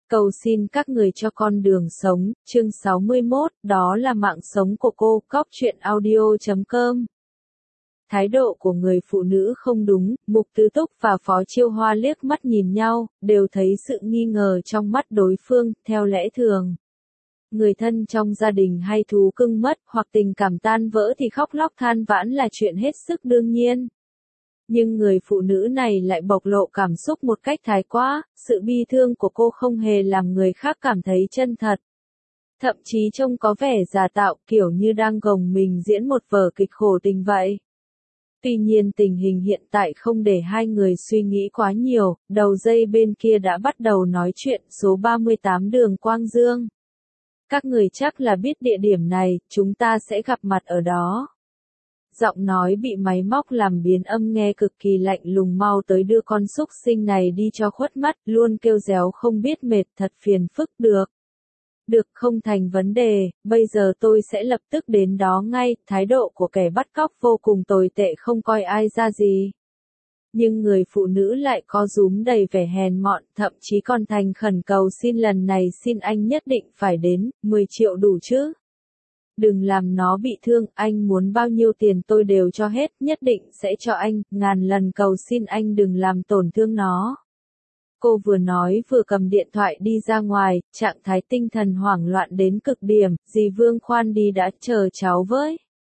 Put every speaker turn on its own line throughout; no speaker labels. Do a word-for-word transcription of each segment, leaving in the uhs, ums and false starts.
Cầu xin các người cho con đường sống, chương sáu mươi mốt, đó là mạng sống của cô, cóc truyện audio chấm com. Thái độ của người phụ nữ không đúng, Mục Tứ Túc và Phó Chiêu Hoa liếc mắt nhìn nhau, đều thấy sự nghi ngờ trong mắt đối phương, theo lẽ thường. Người thân trong gia đình hay thú cưng mất, hoặc tình cảm tan vỡ thì khóc lóc than vãn là chuyện hết sức đương nhiên. Nhưng người phụ nữ này lại bộc lộ cảm xúc một cách thái quá, sự bi thương của cô không hề làm người khác cảm thấy chân thật. Thậm chí trông có vẻ giả tạo, kiểu như đang gồng mình diễn một vở kịch khổ tình vậy. Tuy nhiên tình hình hiện tại không để hai người suy nghĩ quá nhiều, đầu dây bên kia đã bắt đầu nói chuyện số ba mươi tám đường Quang Dương. Các người chắc là biết địa điểm này, chúng ta sẽ gặp mặt ở đó. Giọng nói bị máy móc làm biến âm nghe cực kỳ lạnh lùng, mau tới đưa con súc sinh này đi cho khuất mắt, luôn kêu réo không biết mệt, thật phiền phức. Được. Được, không thành vấn đề, bây giờ tôi sẽ lập tức đến đó ngay, thái độ của kẻ bắt cóc vô cùng tồi tệ, không coi ai ra gì. Nhưng người phụ nữ lại có rúm đầy vẻ hèn mọn, thậm chí còn thành khẩn cầu xin, lần này xin anh nhất định phải đến, mười triệu đủ chứ? Đừng làm nó bị thương, anh muốn bao nhiêu tiền tôi đều cho hết, nhất định sẽ cho anh, ngàn lần cầu xin anh đừng làm tổn thương nó. Cô vừa nói vừa cầm điện thoại đi ra ngoài, trạng thái tinh thần hoảng loạn đến cực điểm, dì Vương khoan đi đã, chờ cháu với.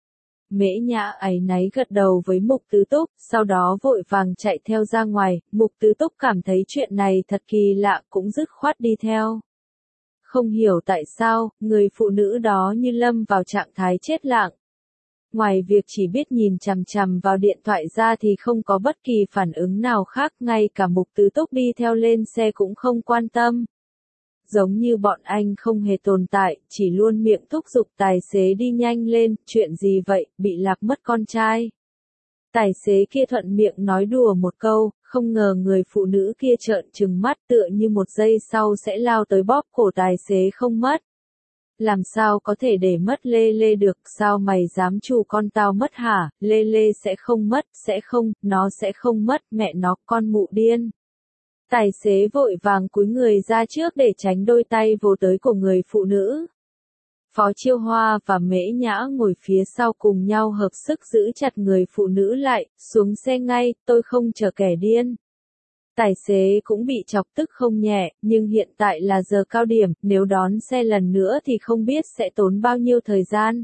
Mễ Nhã áy náy gật đầu với Mục Tứ Túc, sau đó vội vàng chạy theo ra ngoài, Mục Tứ Túc cảm thấy chuyện này thật kỳ lạ, cũng dứt khoát đi theo. Không hiểu tại sao, người phụ nữ đó như lâm vào trạng thái chết lặng. Ngoài việc chỉ biết nhìn chằm chằm vào điện thoại ra thì không có bất kỳ phản ứng nào khác, ngay cả Mục Tứ Túc đi theo lên xe cũng không quan tâm. Giống như bọn anh không hề tồn tại, chỉ luôn miệng thúc giục tài xế đi nhanh lên, chuyện gì vậy, bị lạc mất con trai. Tài xế kia thuận miệng nói đùa một câu, không ngờ người phụ nữ kia trợn trừng mắt, tựa như một giây sau sẽ lao tới bóp cổ tài xế không mất. Làm sao có thể để mất Lê Lê được, sao mày dám chủ con tao mất hả, Lê Lê sẽ không mất, sẽ không, nó sẽ không mất, mẹ nó, con mụ điên. Tài xế vội vàng cúi người ra trước để tránh đôi tay vồ tới của người phụ nữ. Phó Chiêu Hoa và Mễ Nhã ngồi phía sau cùng nhau hợp sức giữ chặt người phụ nữ lại, xuống xe ngay, tôi không chờ kẻ điên. Tài xế cũng bị chọc tức không nhẹ, nhưng hiện tại là giờ cao điểm, nếu đón xe lần nữa thì không biết sẽ tốn bao nhiêu thời gian.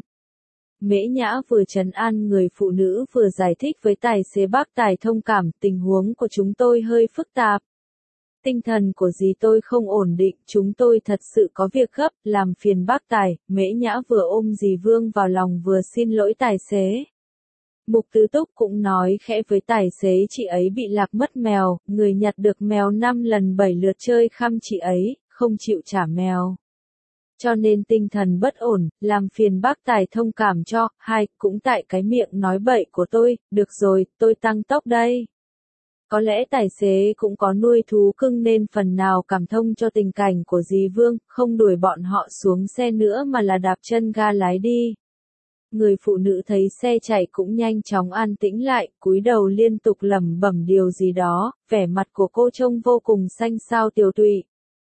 Mễ Nhã vừa trấn an người phụ nữ vừa giải thích với tài xế bác Tài thông cảm, tình huống của chúng tôi hơi phức tạp. Tinh thần của dì tôi không ổn định, chúng tôi thật sự có việc gấp, làm phiền bác Tài. Mễ Nhã vừa ôm dì Vương vào lòng vừa xin lỗi tài xế. Mục Tứ Túc cũng nói khẽ với tài xế, chị ấy bị lạc mất mèo, người nhặt được mèo năm lần bảy lượt chơi khăm chị ấy, không chịu trả mèo. Cho nên tinh thần bất ổn, làm phiền bác Tài thông cảm cho, hai, cũng tại cái miệng nói bậy của tôi, được rồi, tôi tăng tốc đây. Có lẽ tài xế cũng có nuôi thú cưng nên phần nào cảm thông cho tình cảnh của dì Vương, không đuổi bọn họ xuống xe nữa mà là đạp chân ga lái đi. Người phụ nữ thấy xe chạy cũng nhanh chóng an tĩnh lại, cúi đầu liên tục lẩm bẩm điều gì đó, vẻ mặt của cô trông vô cùng xanh xao tiều tụy.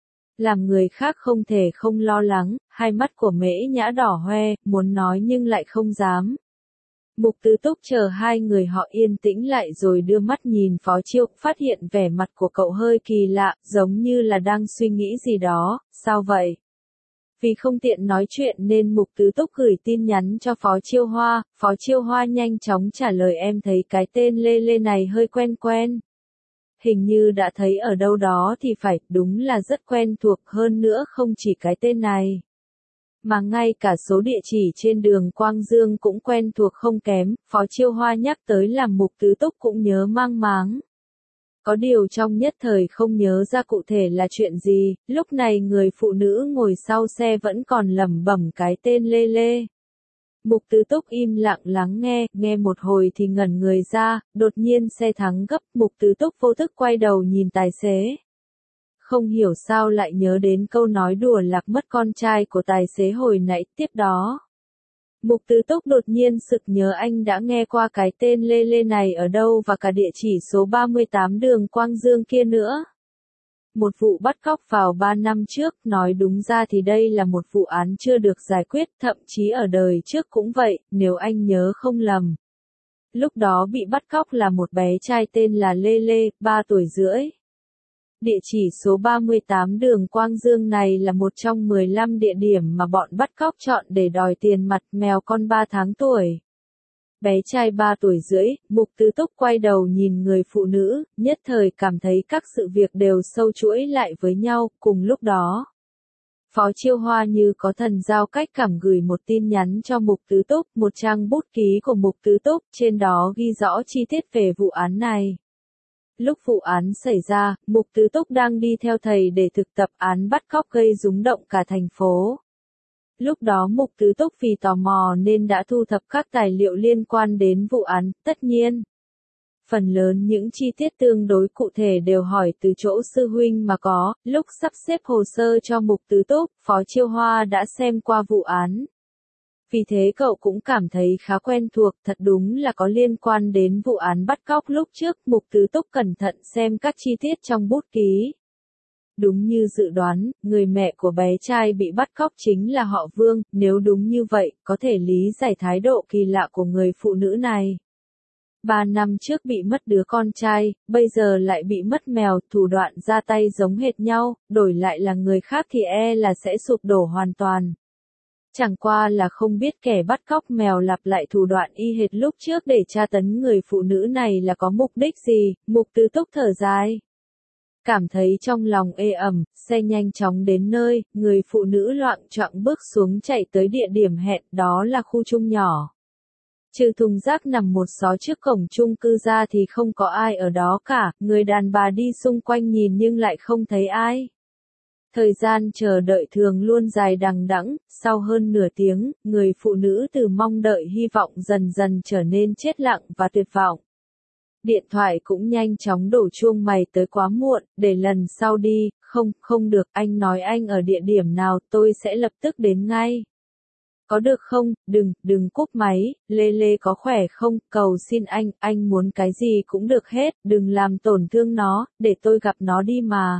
Làm người khác không thể không lo lắng, hai mắt của Mễ Nhã đỏ hoe, muốn nói nhưng lại không dám. Mục Tứ Túc chờ hai người họ yên tĩnh lại rồi đưa mắt nhìn Phó Chiêu, phát hiện vẻ mặt của cậu hơi kỳ lạ, giống như là đang suy nghĩ gì đó, sao vậy? Vì không tiện nói chuyện nên Mục Tứ Túc gửi tin nhắn cho Phó Chiêu Hoa, Phó Chiêu Hoa nhanh chóng trả lời, em thấy cái tên Lê Lê này hơi quen quen. Hình như đã thấy ở đâu đó thì phải, đúng là rất quen thuộc, hơn nữa không chỉ cái tên này. Mà ngay cả số địa chỉ trên đường Quang Dương cũng quen thuộc không kém, Phó Chiêu Hoa nhắc tới làm Mục Tứ Túc cũng nhớ mang máng. Có điều trong nhất thời không nhớ ra cụ thể là chuyện gì, lúc này người phụ nữ ngồi sau xe vẫn còn lẩm bẩm cái tên Lê Lê. Mục Tứ Túc im lặng lắng nghe, nghe một hồi thì ngẩn người ra, đột nhiên xe thắng gấp, Mục Tứ Túc vô thức quay đầu nhìn tài xế. Không hiểu sao lại nhớ đến câu nói đùa lạc mất con trai của tài xế hồi nãy, tiếp đó. Mục Tứ Túc đột nhiên sực nhớ anh đã nghe qua cái tên Lê Lê này ở đâu và cả địa chỉ số ba mươi tám đường Quang Dương kia nữa. một vụ bắt cóc vào ba năm trước, nói đúng ra thì đây là một vụ án chưa được giải quyết, thậm chí ở đời trước cũng vậy, nếu anh nhớ không lầm. Lúc đó bị bắt cóc là một bé trai tên là Lê Lê, ba tuổi rưỡi. Địa chỉ số ba mươi tám đường Quang Dương này là một trong mười lăm địa điểm mà bọn bắt cóc chọn để đòi tiền mặt mèo con ba tháng tuổi. Bé trai ba tuổi rưỡi, Mục Tứ Túc quay đầu nhìn người phụ nữ, nhất thời cảm thấy các sự việc đều sâu chuỗi lại với nhau, cùng lúc đó. Phó Chiêu Hoa như có thần giao cách cảm gửi một tin nhắn cho Mục Tứ Túc, một trang bút ký của Mục Tứ Túc, trên đó ghi rõ chi tiết về vụ án này. Lúc vụ án xảy ra, Mục Tứ Túc đang đi theo thầy để thực tập án bắt cóc gây rúng động cả thành phố. Lúc đó Mục Tứ Túc vì tò mò nên đã thu thập các tài liệu liên quan đến vụ án, tất nhiên. Phần lớn những chi tiết tương đối cụ thể đều hỏi từ chỗ sư huynh mà có, lúc sắp xếp hồ sơ cho Mục Tứ Túc, Phó Chiêu Hoa đã xem qua vụ án. Vì thế cậu cũng cảm thấy khá quen thuộc, thật đúng là có liên quan đến vụ án bắt cóc lúc trước, Mục Tứ Túc cẩn thận xem các chi tiết trong bút ký. Đúng như dự đoán, người mẹ của bé trai bị bắt cóc chính là họ Vương, nếu đúng như vậy, có thể lý giải thái độ kỳ lạ của người phụ nữ này. Ba năm trước bị mất đứa con trai, bây giờ lại bị mất mèo, thủ đoạn ra tay giống hệt nhau, đổi lại là người khác thì e là sẽ sụp đổ hoàn toàn. Chẳng qua là không biết kẻ bắt cóc mèo lặp lại thủ đoạn y hệt lúc trước để tra tấn người phụ nữ này là có mục đích gì, Mục Tứ Túc thở dài. Cảm thấy trong lòng ê ẩm, xe nhanh chóng đến nơi, người phụ nữ loạng choạng bước xuống chạy tới địa điểm hẹn, đó là khu chung nhỏ. Trừ thùng rác nằm một xó trước cổng chung cư ra thì không có ai ở đó cả, người đàn bà đi xung quanh nhìn nhưng lại không thấy ai. Thời gian chờ đợi thường luôn dài đằng đẵng, sau hơn nửa tiếng, người phụ nữ từ mong đợi hy vọng dần dần trở nên chết lặng và tuyệt vọng. Điện thoại cũng nhanh chóng đổ chuông mày tới quá muộn, để lần sau đi, không, không được, anh nói anh ở địa điểm nào, tôi sẽ lập tức đến ngay. Có được không, đừng, đừng cúp máy, Lê Lê có khỏe không, cầu xin anh, anh muốn cái gì cũng được hết, đừng làm tổn thương nó, để tôi gặp nó đi mà.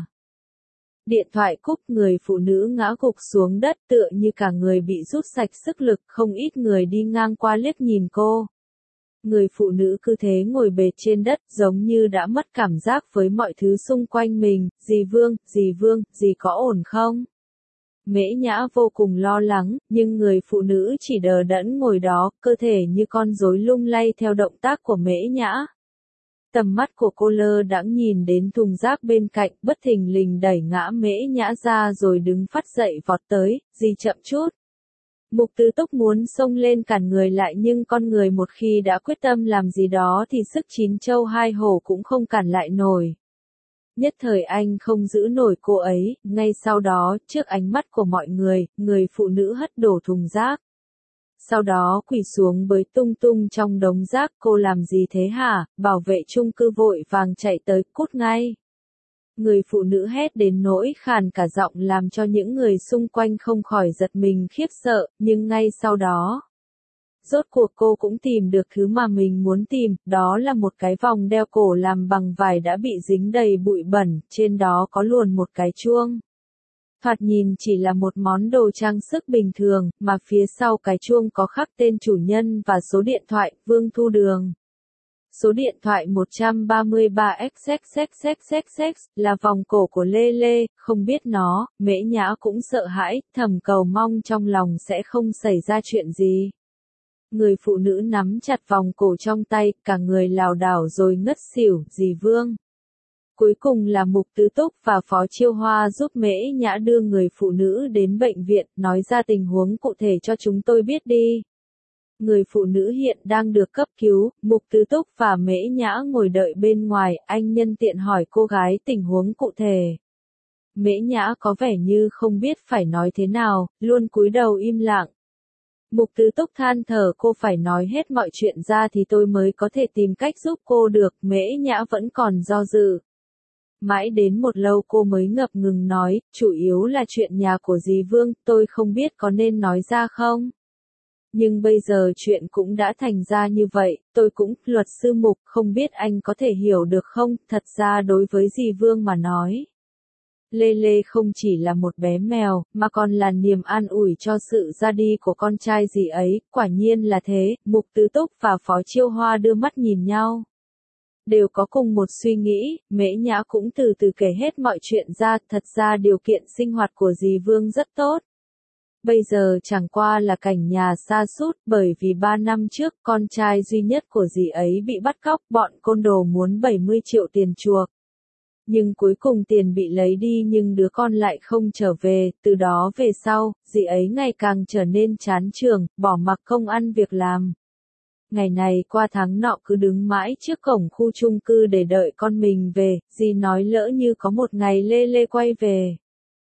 Điện thoại cúp, người phụ nữ ngã gục xuống đất tựa như cả người bị rút sạch sức lực, không ít người đi ngang qua liếc nhìn cô. Người phụ nữ cứ thế ngồi bệt trên đất giống như đã mất cảm giác với mọi thứ xung quanh mình, dì Vương, dì Vương, dì có ổn không? Mễ Nhã vô cùng lo lắng, nhưng người phụ nữ chỉ đờ đẫn ngồi đó, cơ thể như con rối lung lay theo động tác của Mễ Nhã. Tầm mắt của cô lơ đãng nhìn đến thùng rác bên cạnh, bất thình lình đẩy ngã Mễ Nhã ra rồi đứng phắt dậy vọt tới, dì chậm chút. Mục Tứ Túc muốn xông lên cản người lại nhưng con người một khi đã quyết tâm làm gì đó thì sức chín châu hai hổ cũng không cản lại nổi. Nhất thời anh không giữ nổi cô ấy, ngay sau đó, trước ánh mắt của mọi người, người phụ nữ hất đổ thùng rác. Sau đó quỳ xuống bới tung tung trong đống rác, cô làm gì thế hả, bảo vệ chung cư vội vàng chạy tới, cút ngay. Người phụ nữ hét đến nỗi khàn cả giọng làm cho những người xung quanh không khỏi giật mình khiếp sợ, nhưng ngay sau đó. Rốt cuộc cô cũng tìm được thứ mà mình muốn tìm, đó là một cái vòng đeo cổ làm bằng vải đã bị dính đầy bụi bẩn, trên đó có luồn một cái chuông. Thoạt nhìn chỉ là một món đồ trang sức bình thường, mà phía sau cái chuông có khắc tên chủ nhân và số điện thoại, Vương Thu Đường. Số điện thoại một ba ba x x x x x x là vòng cổ của Lê Lê, không biết nó, Mễ Nhã cũng sợ hãi, thầm cầu mong trong lòng sẽ không xảy ra chuyện gì. Người phụ nữ nắm chặt vòng cổ trong tay, cả người lảo đảo rồi ngất xỉu, dì Vương. Cuối cùng là Mục Tứ Túc và Phó Chiêu Hoa giúp Mễ Nhã đưa người phụ nữ đến bệnh viện, nói ra tình huống cụ thể cho chúng tôi biết đi. Người phụ nữ hiện đang được cấp cứu, Mục Tứ Túc và Mễ Nhã ngồi đợi bên ngoài, anh nhân tiện hỏi cô gái tình huống cụ thể. Mễ Nhã có vẻ như không biết phải nói thế nào, luôn cúi đầu im lặng. Mục Tứ Túc than thở, cô phải nói hết mọi chuyện ra thì tôi mới có thể tìm cách giúp cô được, Mễ Nhã vẫn còn do dự. Mãi đến một lâu cô mới ngập ngừng nói, chủ yếu là chuyện nhà của dì Vương, tôi không biết có nên nói ra không? Nhưng bây giờ chuyện cũng đã thành ra như vậy, tôi cũng, luật sư Mục, không biết anh có thể hiểu được không, thật ra đối với dì Vương mà nói. Lê Lê không chỉ là một bé mèo, mà còn là niềm an ủi cho sự ra đi của con trai dì ấy, quả nhiên là thế, Mục Tứ Túc và Phó Chiêu Hoa đưa mắt nhìn nhau. Đều có cùng một suy nghĩ, Mễ Nhã cũng từ từ kể hết mọi chuyện ra, thật ra điều kiện sinh hoạt của dì Vương rất tốt. Bây giờ chẳng qua là cảnh nhà sa sút, bởi vì ba năm trước con trai duy nhất của dì ấy bị bắt cóc, bọn côn đồ muốn bảy mươi triệu tiền chuộc. Nhưng cuối cùng tiền bị lấy đi nhưng đứa con lại không trở về, từ đó về sau, dì ấy ngày càng trở nên chán trường, bỏ mặc công ăn việc làm. Ngày này qua tháng nọ cứ đứng mãi trước cổng khu chung cư để đợi con mình về, dì nói lỡ như có một ngày Lê Lê quay về.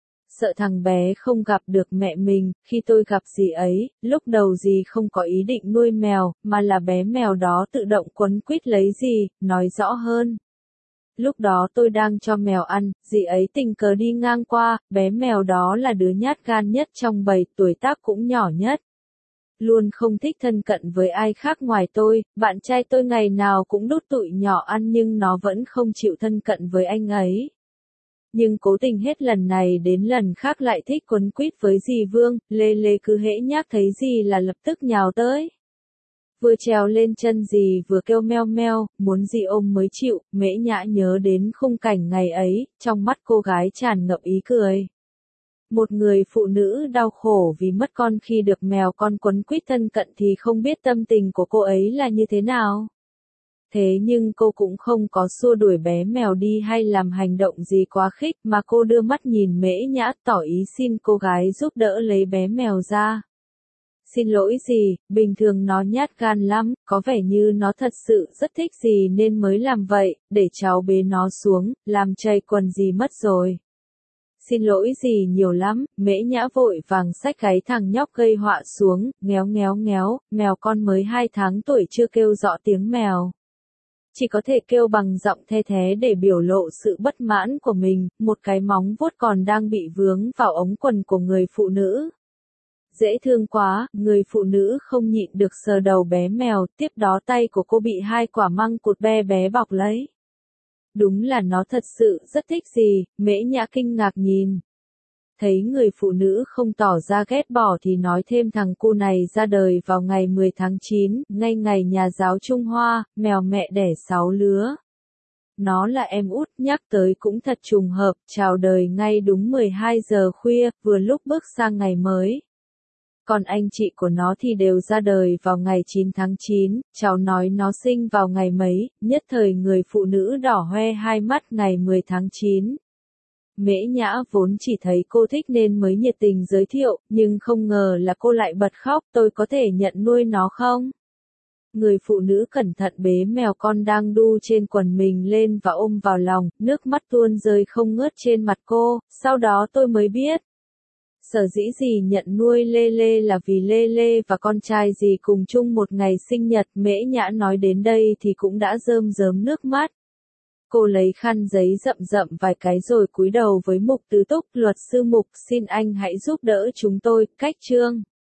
Sợ thằng bé không gặp được mẹ mình, khi tôi gặp dì ấy, lúc đầu dì không có ý định nuôi mèo, mà là bé mèo đó tự động quấn quýt lấy dì, nói rõ hơn. Lúc đó tôi đang cho mèo ăn, dì ấy tình cờ đi ngang qua, bé mèo đó là đứa nhát gan nhất trong bầy, tuổi tác cũng nhỏ nhất. Luôn không thích thân cận với ai khác ngoài tôi, bạn trai tôi ngày nào cũng đút tụi nhỏ ăn nhưng nó vẫn không chịu thân cận với anh ấy. Nhưng cố tình hết lần này đến lần khác lại thích quấn quýt với dì Vương, Lê Lê cứ hễ nhắc thấy dì là lập tức nhào tới. Vừa trèo lên chân dì vừa kêu meo meo, muốn dì ôm mới chịu, Mễ Nhã nhớ đến khung cảnh ngày ấy, trong mắt cô gái tràn ngập ý cười. Một người phụ nữ đau khổ vì mất con khi được mèo con quấn quýt thân cận thì không biết tâm tình của cô ấy là như thế nào. Thế nhưng cô cũng không có xua đuổi bé mèo đi hay làm hành động gì quá khích mà cô đưa mắt nhìn Mễ Nhã tỏ ý xin cô gái giúp đỡ lấy bé mèo ra. Xin lỗi dì, bình thường nó nhát gan lắm, có vẻ như nó thật sự rất thích dì nên mới làm vậy, để cháu bế nó xuống, làm chảy quần dì mất rồi. Xin lỗi dì nhiều lắm, Mễ Nhã vội vàng xách cái thằng nhóc gây họa xuống, ngéo ngéo ngéo, mèo con mới hai tháng tuổi chưa kêu rõ tiếng mèo. Chỉ có thể kêu bằng giọng the thé để biểu lộ sự bất mãn của mình, một cái móng vuốt còn đang bị vướng vào ống quần của người phụ nữ. Dễ thương quá, người phụ nữ không nhịn được sờ đầu bé mèo, tiếp đó tay của cô bị hai quả măng cụt bé bé bọc lấy. Đúng là nó thật sự rất thích dì, Mễ Nhã kinh ngạc nhìn. Thấy người phụ nữ không tỏ ra ghét bỏ thì nói thêm thằng cu này ra đời vào ngày mười tháng chín, ngay ngày nhà giáo Trung Hoa, mèo mẹ đẻ sáu lứa. Nó là em út, nhắc tới cũng thật trùng hợp, chào đời ngay đúng mười hai giờ khuya, vừa lúc bước sang ngày mới. Còn anh chị của nó thì đều ra đời vào ngày chín tháng chín, cháu nói nó sinh vào ngày mấy, nhất thời người phụ nữ đỏ hoe hai mắt ngày mười tháng chín. Mễ Nhã vốn chỉ thấy cô thích nên mới nhiệt tình giới thiệu, nhưng không ngờ là cô lại bật khóc, tôi có thể nhận nuôi nó không? Người phụ nữ cẩn thận bế mèo con đang đu trên quần mình lên và ôm vào lòng, nước mắt tuôn rơi không ngớt trên mặt cô, sau đó tôi mới biết. Sở dĩ dì nhận nuôi Lê Lê là vì Lê Lê và con trai dì cùng chung một ngày sinh nhật, Mễ Nhã nói đến đây thì cũng đã rơm rớm nước mắt. Cô lấy khăn giấy rậm rậm vài cái rồi cúi đầu với Mục Tứ Túc, luật sư Mục, xin anh hãy giúp đỡ chúng tôi, cách chương.